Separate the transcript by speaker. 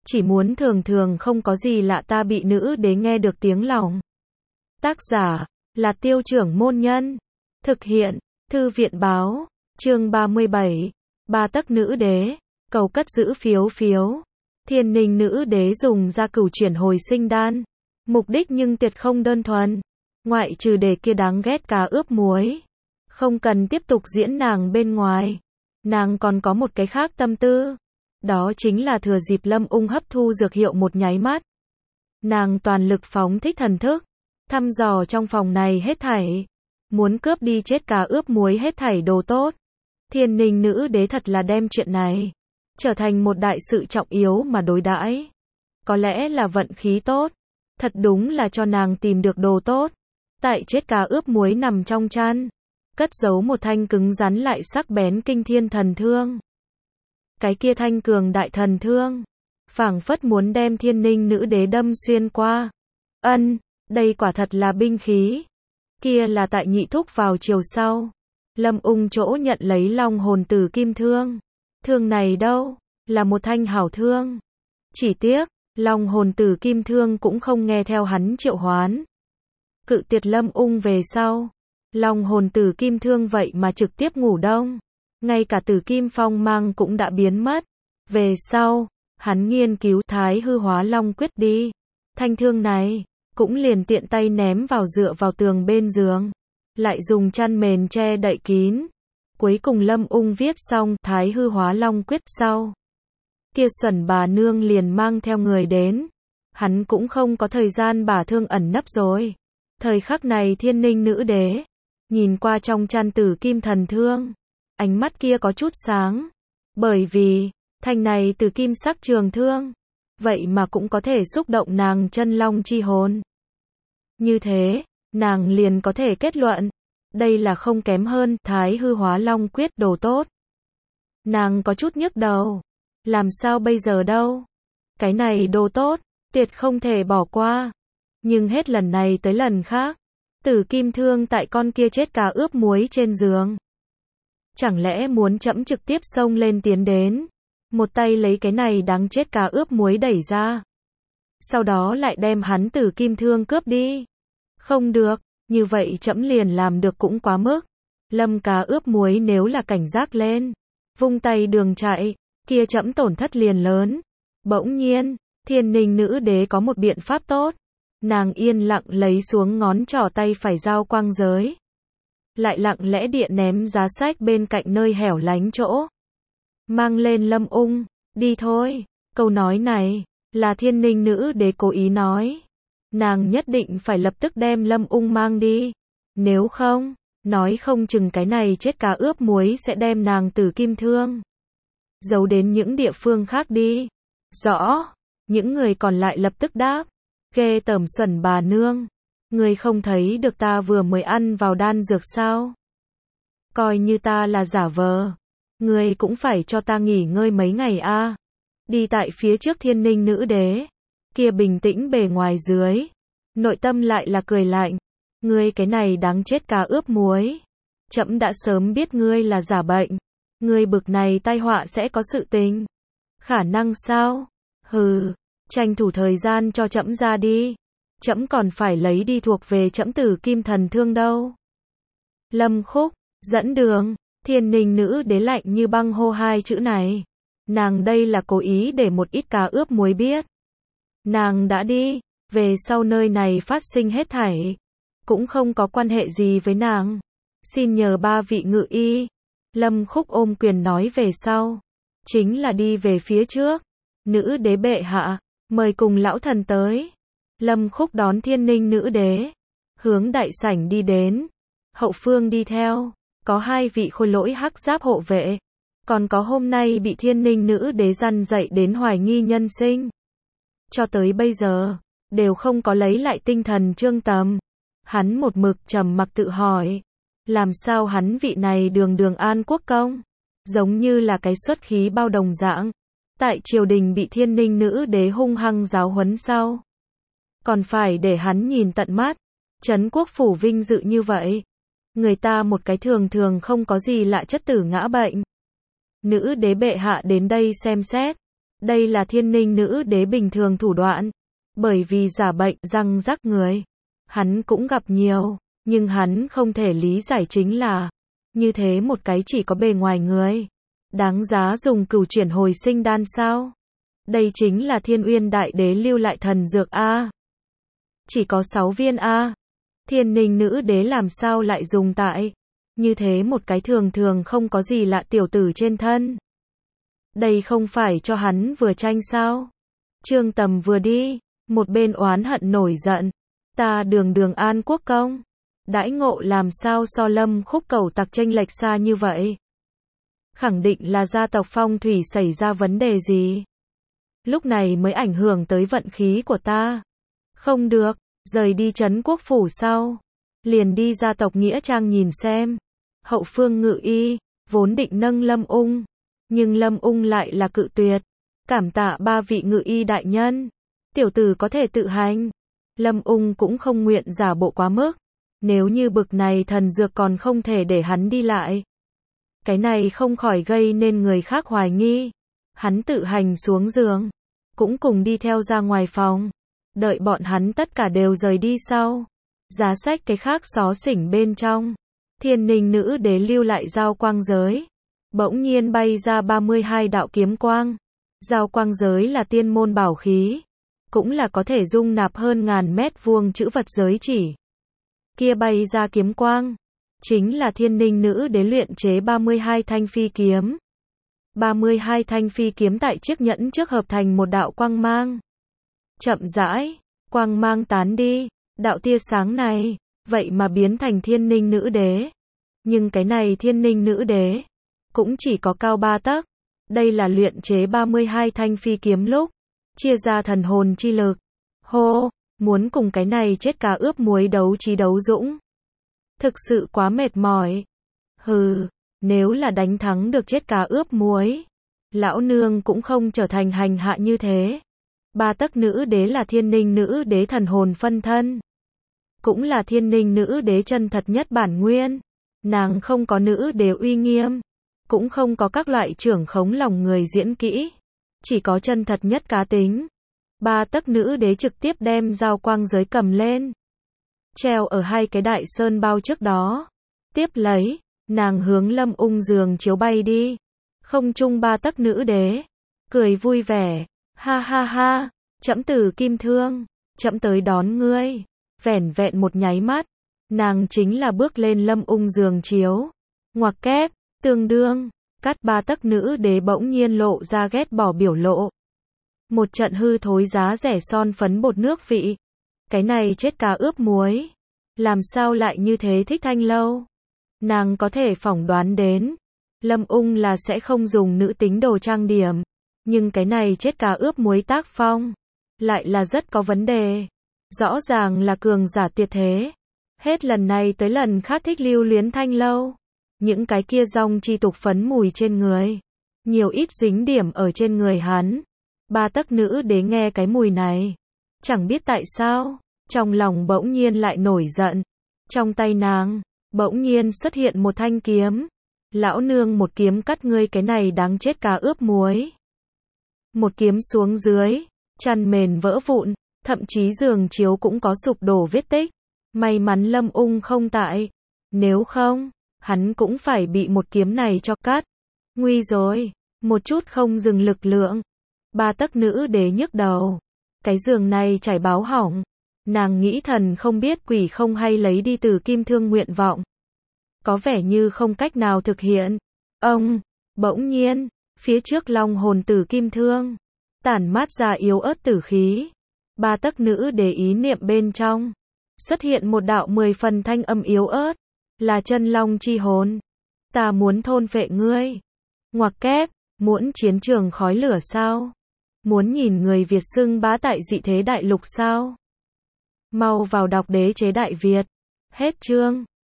Speaker 1: chỉ muốn thường thường không có gì lạ ta bị nữ đế nghe được tiếng lòng. Tác giả là Tiêu Trưởng Môn Nhân. Thực hiện Thư viện Báo. Chương 37. Ba tấc nữ đế. Cầu cất giữ phiếu phiếu. Thiên Ninh nữ đế dùng ra cửu chuyển hồi sinh đan. Mục đích nhưng tuyệt không đơn thuần. Ngoại trừ để kia đáng ghét cá ướp muối. Không cần tiếp tục diễn nàng bên ngoài. Nàng còn có một cái khác tâm tư. Đó chính là thừa dịp Lâm Ung hấp thu dược hiệu một nháy mắt. Nàng toàn lực phóng thích thần thức. Thăm dò trong phòng này hết thảy. Muốn cướp đi chết cá ướp muối hết thảy đồ tốt. Thiên Ninh nữ đế thật là đem chuyện này trở thành một đại sự trọng yếu mà đối đãi. Có lẽ là vận khí tốt. Thật đúng là cho nàng tìm được đồ tốt. Tại chết cá ướp muối nằm trong chăn. Cất giấu một thanh cứng rắn lại sắc bén kinh thiên thần thương. Cái kia thanh cường đại thần thương. Phảng phất muốn đem Thiên Ninh nữ đế đâm xuyên qua. Đây quả thật là binh khí. Kia là tại nhị thúc vào chiều sau. Lâm Ung chỗ nhận lấy long hồn tử kim thương. Thương này đâu? Là một thanh hảo thương. Chỉ tiếc, long hồn tử kim thương cũng không nghe theo hắn triệu hoán. Cự tuyệt Lâm Ung về sau. Long hồn tử kim thương vậy mà trực tiếp ngủ đông. Ngay cả tử kim phong mang cũng đã biến mất. Về sau, hắn nghiên cứu Thái Hư Hóa Long Quyết đi. Thanh thương này, cũng liền tiện tay ném vào dựa vào tường bên giường. Lại dùng chăn mền che đậy kín. Cuối cùng Lâm Ung viết xong Thái Hư Hóa Long Quyết sau. Kia xuẩn bà nương liền mang theo người đến. Hắn cũng không có thời gian bả thương ẩn nấp rồi. Thời khắc này Thiên Ninh nữ đế nhìn qua trong chăn tử kim thần thương. Ánh mắt kia có chút sáng. Bởi vì, thanh này từ kim sắc trường thương. Vậy mà cũng có thể xúc động nàng chân long chi hồn. Như thế, nàng liền có thể kết luận. Đây là không kém hơn Thái Hư Hóa Long Quyết đồ tốt. Nàng có chút nhức đầu. Làm sao bây giờ đâu? Cái này đồ tốt, tuyệt không thể bỏ qua. Nhưng hết lần này tới lần khác. Tử kim thương tại con kia chết cá ướp muối trên giường. Chẳng lẽ muốn trẫm trực tiếp xông lên tiến đến. Một tay lấy cái này đáng chết cá ướp muối đẩy ra. Sau đó lại đem hắn tử kim thương cướp đi. Không được, như vậy trẫm liền làm được cũng quá mức. Lâm cá ướp muối nếu là cảnh giác lên. Vung tay đường chạy, kia trẫm tổn thất liền lớn. Bỗng nhiên, Thiên Ninh nữ đế có một biện pháp tốt. Nàng yên lặng lấy xuống ngón trỏ tay phải giao quang giới. Lại lặng lẽ điện ném giá sách bên cạnh nơi hẻo lánh chỗ. Mang lên Lâm Ung, đi thôi. Câu nói này, là Thiên Ninh nữ đế cố ý nói. Nàng nhất định phải lập tức đem Lâm Ung mang đi. Nếu không, nói không chừng cái này chết cá ướp muối sẽ đem nàng tử kim thương giấu đến những địa phương khác đi. Rõ, những người còn lại lập tức đáp. Ghê tởm xuẩn bà nương. Ngươi không thấy được ta vừa mới ăn vào đan dược sao? Coi như ta là giả vờ. Ngươi cũng phải cho ta nghỉ ngơi mấy ngày a. Đi tại phía trước Thiên Ninh nữ đế. Kia bình tĩnh bề ngoài dưới. Nội tâm lại là cười lạnh. Ngươi cái này đáng chết cá ướp muối. Trẫm đã sớm biết ngươi là giả bệnh. Ngươi bực này tai họa sẽ có sự tình. Khả năng sao? Hừ. Tranh thủ thời gian cho trẫm ra đi. Trẫm còn phải lấy đi thuộc về trẫm tử kim thần thương đâu. Lâm Khúc, dẫn đường. Thiên Ninh nữ đế lạnh như băng hô hai chữ này. Nàng đây là cố ý để một ít cá ướp muối biết. Nàng đã đi. Về sau nơi này phát sinh hết thảy. Cũng không có quan hệ gì với nàng. Xin nhờ ba vị ngự y. Lâm Khúc ôm quyền nói về sau. Chính là đi về phía trước. Nữ đế bệ hạ. Mời cùng lão thần tới. Lâm Khúc đón Thiên Ninh nữ đế. Hướng đại sảnh đi đến. Hậu phương đi theo. Có hai vị khôi lỗi hắc giáp hộ vệ. Còn có hôm nay bị Thiên Ninh nữ đế răn dạy đến hoài nghi nhân sinh. Cho tới bây giờ, đều không có lấy lại tinh thần Trương Tầm. Hắn một mực trầm mặc tự hỏi. Làm sao hắn vị này đường đường an quốc công. Giống như là cái xuất khí bao đồng dạng. Tại triều đình bị Thiên Ninh nữ đế hung hăng giáo huấn sau. Còn phải để hắn nhìn tận mắt. Trấn quốc phủ vinh dự như vậy. Người ta một cái thường thường không có gì lạ chất tử ngã bệnh. Nữ đế bệ hạ đến đây xem xét. Đây là thiên ninh nữ đế bình thường thủ đoạn. Bởi vì giả bệnh, răng rắc người. Hắn cũng gặp nhiều. Nhưng hắn không thể lý giải chính là như thế một cái chỉ có bề ngoài người. Đáng giá dùng cửu chuyển hồi sinh đan sao? Đây chính là Thiên Uyên Đại Đế lưu lại thần dược A. Chỉ có 6 viên A. Thiên ninh nữ đế làm sao lại dùng tại như thế một cái thường thường không có gì lạ tiểu tử trên thân. Đây không phải cho hắn vừa tranh sao? Trương Tầm vừa đi, một bên oán hận nổi giận. Ta đường đường An Quốc công. Đãi ngộ làm sao so Lâm Khúc Cẩu tặc chênh lệch xa như vậy? Khẳng định là gia tộc phong thủy xảy ra vấn đề gì? Lúc này mới ảnh hưởng tới vận khí của ta. Không được, rời đi trấn quốc phủ sau. Liền đi gia tộc Nghĩa Trang nhìn xem. Hậu phương Ngự Y, vốn định nâng Lâm Ung. Nhưng Lâm Ung lại là cự tuyệt. Cảm tạ 3 vị Ngự Y đại nhân. Tiểu tử có thể tự hành. Lâm Ung cũng không nguyện giả bộ quá mức. Nếu như bực này thần dược còn không thể để hắn đi lại. Cái này không khỏi gây nên người khác hoài nghi. Hắn tự hành xuống giường. Cũng cùng đi theo ra ngoài phòng. Đợi bọn hắn tất cả đều rời đi sau. Giá sách cái khác xó xỉnh bên trong. Thiên ninh nữ đế lưu lại giao quang giới. Bỗng nhiên bay ra 32 đạo kiếm quang. Giao quang giới là tiên môn bảo khí. Cũng là có thể dung nạp hơn ngàn mét vuông chữ vật giới chỉ. Kia bay ra kiếm quang. Chính là thiên ninh nữ đế luyện chế 32 thanh phi kiếm. 32 thanh phi kiếm tại chiếc nhẫn trước hợp thành một đạo quang mang. Chậm rãi, quang mang tán đi, đạo tia sáng này, vậy mà biến thành thiên ninh nữ đế. Nhưng cái này thiên ninh nữ đế, cũng chỉ có cao 3 tấc. Đây là luyện chế 32 thanh phi kiếm lúc, chia ra thần hồn chi lực. Hô, muốn cùng cái này chết cá ướp muối đấu trí đấu dũng. Thực sự quá mệt mỏi. Hừ, nếu là đánh thắng được chết cá ướp muối, lão nương cũng không trở thành hành hạ như thế. 3 tấc nữ đế là thiên ninh nữ đế thần hồn phân thân. Cũng là thiên ninh nữ đế chân thật nhất bản nguyên. Nàng không có nữ đế uy nghiêm. Cũng không có các loại trưởng khống lòng người diễn kỹ. Chỉ có chân thật nhất cá tính. 3 tấc nữ đế trực tiếp đem giao quang giới cầm lên. Treo ở 2 cái đại sơn bao trước đó. Tiếp lấy, nàng hướng Lâm Ung giường chiếu bay đi. Không trung 3 tấc nữ đế. Cười vui vẻ. Ha ha ha, trẫm Tử Kim Thương. Trẫm tới đón ngươi. Vẻn vẹn một nháy mắt. Nàng chính là bước lên Lâm Ung giường chiếu. Ngoặc kép, tương đương. Cắt 3 tấc nữ đế bỗng nhiên lộ ra ghét bỏ biểu lộ. Một trận hư thối giá rẻ son phấn bột nước vị. Cái này chết cá ướp muối. Làm sao lại như thế thích thanh lâu? Nàng có thể phỏng đoán đến. Lâm Ung là sẽ không dùng nữ tính đồ trang điểm. Nhưng cái này chết cá ướp muối tác phong. Lại là rất có vấn đề. Rõ ràng là cường giả tuyệt thế. Hết lần này tới lần khác thích lưu luyến thanh lâu. Những cái kia dòng chi tục phấn mùi trên người. Nhiều ít dính điểm ở trên người hắn. 3 tấc nữ đế nghe cái mùi này. Chẳng biết tại sao. Trong lòng bỗng nhiên lại nổi giận. Trong tay nàng, bỗng nhiên xuất hiện một thanh kiếm. Lão nương một kiếm cắt ngươi cái này đáng chết cá ướp muối. Một kiếm xuống dưới, chăn mền vỡ vụn, thậm chí giường chiếu cũng có sụp đổ vết tích. May mắn Lâm Ung không tại. Nếu không, hắn cũng phải bị một kiếm này cho cắt. Nguy rồi, một chút không dừng lực lượng. 3 tấc nữ đế nhức đầu. Cái giường này chảy báo hỏng. Nàng nghĩ thần không biết quỷ không hay lấy đi Tử Kim Thương nguyện vọng. Có vẻ như không cách nào thực hiện. Ông, bỗng nhiên, phía trước long hồn Tử Kim Thương, tản mát ra yếu ớt tử khí. 3 tấc nữ đế ý niệm bên trong. Xuất hiện một đạo 10 phần thanh âm yếu ớt. Là chân long chi hồn. Ta muốn thôn phệ ngươi. Ngoặc kép, muốn chiến trường khói lửa sao? Muốn nhìn người Việt xưng bá tại dị thế đại lục sao? Mau vào đọc Đế chế Đại Việt. Hết chương.